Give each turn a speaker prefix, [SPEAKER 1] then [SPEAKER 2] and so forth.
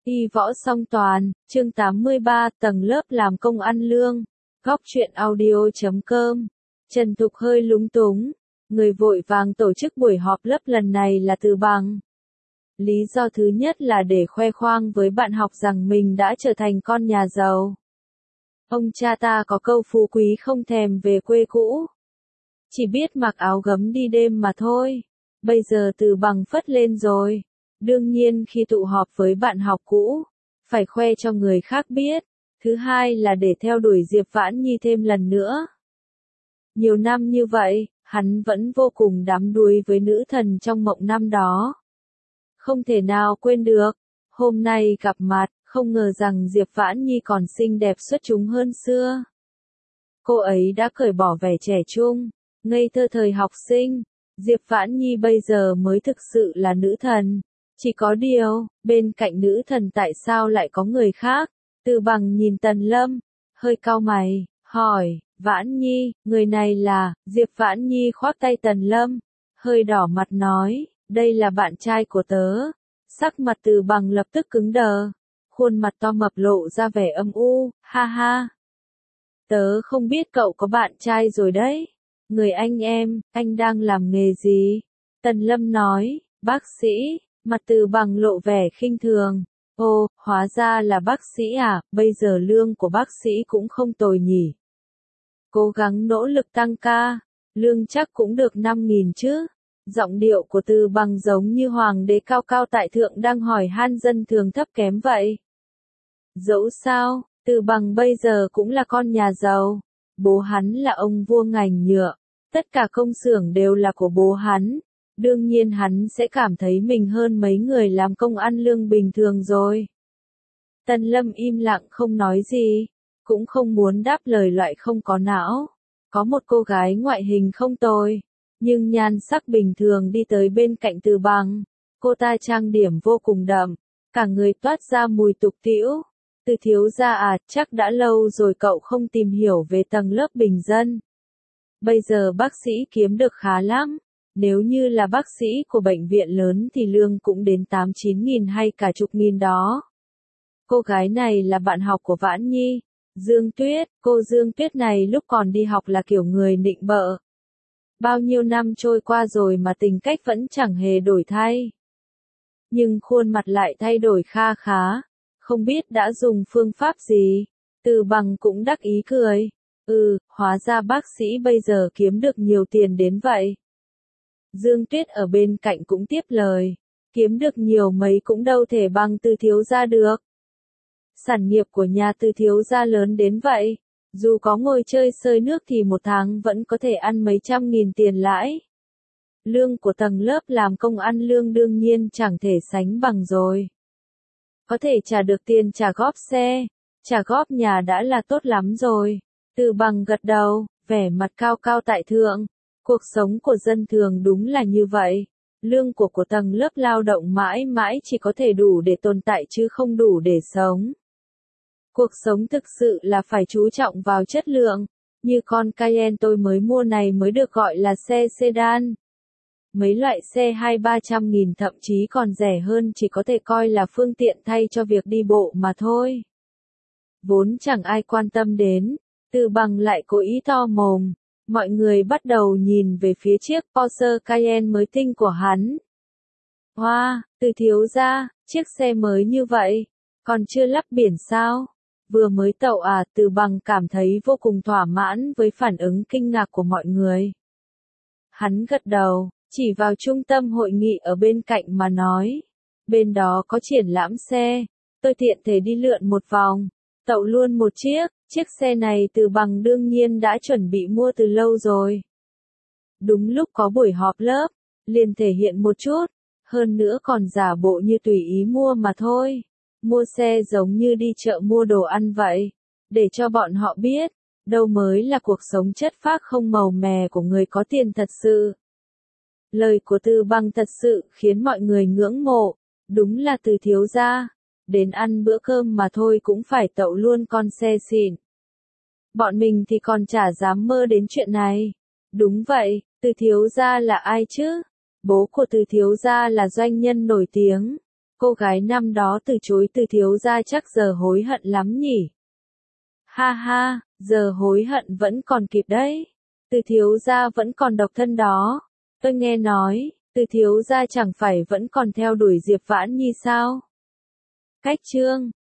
[SPEAKER 1] Y võ song toàn, chương 83, tầng lớp làm công ăn lương. Góc truyện audio.com. Trần Thục hơi lúng túng. Người vội vàng tổ chức buổi họp lớp lần này là Từ Bằng. Lý do thứ nhất là để khoe khoang với bạn học rằng mình đã trở thành con nhà giàu. Ông cha ta có câu phú quý không thèm về quê cũ. Chỉ biết mặc áo gấm đi đêm mà thôi. Bây giờ Từ Bằng phất lên rồi. Đương nhiên khi tụ họp với bạn học cũ, phải khoe cho người khác biết. Thứ hai là để theo đuổi Diệp Vãn Nhi thêm lần nữa. Nhiều năm như vậy, hắn vẫn vô cùng đắm đuối với nữ thần trong mộng năm đó. Không thể nào quên được. Hôm nay gặp mặt, không ngờ rằng Diệp Vãn Nhi còn xinh đẹp xuất chúng hơn xưa. Cô ấy đã cởi bỏ vẻ trẻ trung, ngây thơ thời học sinh. Diệp Vãn Nhi bây giờ mới thực sự là nữ thần. Chỉ có điều, bên cạnh nữ thần tại sao lại có người khác? Từ Bằng nhìn Tần Lâm, hơi cau mày, hỏi, Vãn Nhi, người này là, Diệp Vãn Nhi khoác tay Tần Lâm, hơi đỏ mặt nói, đây là bạn trai của tớ. Sắc mặt Từ Bằng lập tức cứng đờ, khuôn mặt to mập lộ ra vẻ âm u, ha ha. Tớ không biết cậu có bạn trai rồi đấy. Người anh đang làm nghề gì? Tần Lâm nói, bác sĩ. Mặt Từ Bằng lộ vẻ khinh thường. Ồ, hóa ra là bác sĩ à, bây giờ lương của bác sĩ cũng không tồi nhỉ. Cố gắng nỗ lực tăng ca, lương chắc cũng được 5.000 chứ. Giọng điệu của Từ Bằng giống như hoàng đế cao cao tại thượng đang hỏi han dân thường thấp kém vậy. Dẫu sao, Từ Bằng bây giờ cũng là con nhà giàu. Bố hắn là ông vua ngành nhựa. Tất cả công xưởng đều là của bố hắn. Đương nhiên hắn sẽ cảm thấy mình hơn mấy người làm công ăn lương bình thường rồi. Tần Lâm im lặng không nói gì, cũng không muốn đáp lời loại không có não. Có một cô gái ngoại hình không tồi, nhưng nhan sắc bình thường đi tới bên cạnh Từ Bằng. Cô ta trang điểm vô cùng đậm, cả người toát ra mùi tục tĩu. Từ thiếu gia à, chắc đã lâu rồi cậu không tìm hiểu về tầng lớp bình dân. Bây giờ bác sĩ kiếm được khá lắm. Nếu như là bác sĩ của bệnh viện lớn thì lương cũng đến 8-9 nghìn hay cả chục nghìn đó. Cô gái này là bạn học của Vãn Nhi, Dương Tuyết. Cô Dương Tuyết này lúc còn đi học là kiểu người nịnh bợ. Bao nhiêu năm trôi qua rồi mà tính cách vẫn chẳng hề đổi thay. Nhưng khuôn mặt lại thay đổi kha khá, không biết đã dùng phương pháp gì. Từ Bằng cũng đắc ý cười. Hóa ra bác sĩ bây giờ kiếm được nhiều tiền đến vậy. Dương Tuyết ở bên cạnh cũng tiếp lời, kiếm được nhiều mấy cũng đâu thể bằng Từ thiếu gia được. Sản nghiệp của nhà Từ thiếu gia lớn đến vậy, dù có ngồi chơi sơi nước thì một tháng vẫn có thể ăn mấy trăm nghìn tiền lãi. Lương của tầng lớp làm công ăn lương đương nhiên chẳng thể sánh bằng rồi. Có thể trả được tiền trả góp xe, trả góp nhà đã là tốt lắm rồi. Từ Bằng gật đầu, vẻ mặt cao cao tại thượng. Cuộc sống của dân thường đúng là như vậy. Lương của tầng lớp lao động mãi mãi chỉ có thể đủ để tồn tại chứ không đủ để sống. Cuộc sống thực sự là phải chú trọng vào chất lượng. Như con Cayenne tôi mới mua này mới được gọi là xe sedan. Mấy loại xe 200-300 nghìn thậm chí còn rẻ hơn chỉ có thể coi là phương tiện thay cho việc đi bộ mà thôi. Vốn chẳng ai quan tâm đến. Từ Bằng lại cố ý to mồm. Mọi người bắt đầu nhìn về phía chiếc Porsche Cayenne mới tinh của hắn. Wow, Từ thiếu gia, chiếc xe mới như vậy, còn chưa lắp biển sao? Vừa mới tậu à? Từ Bằng cảm thấy vô cùng thỏa mãn với phản ứng kinh ngạc của mọi người. Hắn gật đầu, chỉ vào trung tâm hội nghị ở bên cạnh mà nói. Bên đó có triển lãm xe, tôi tiện thể đi lượn một vòng, tậu luôn một chiếc xe này Từ Bằng đương nhiên đã chuẩn bị mua từ lâu rồi. Đúng lúc có buổi họp lớp, liền thể hiện một chút, hơn nữa còn giả bộ như tùy ý mua mà thôi. Mua xe giống như đi chợ mua đồ ăn vậy, để cho bọn họ biết, đâu mới là cuộc sống chất phác không màu mè của người có tiền thật sự. Lời của Từ Bằng thật sự khiến mọi người ngưỡng mộ, đúng là Từ thiếu gia. Đến ăn bữa cơm mà thôi cũng phải tậu luôn con xe xịn. Bọn mình thì còn chả dám mơ đến chuyện này. Đúng vậy, Từ thiếu gia là ai chứ? Bố của Từ thiếu gia là doanh nhân nổi tiếng. cô gái năm đó từ chối Từ thiếu gia chắc giờ hối hận lắm nhỉ. Ha ha, giờ hối hận vẫn còn kịp đấy. Từ thiếu gia vẫn còn độc thân đó. Tôi nghe nói, Từ thiếu gia chẳng phải vẫn còn theo đuổi Diệp Vãn Nhi sao? Cách chương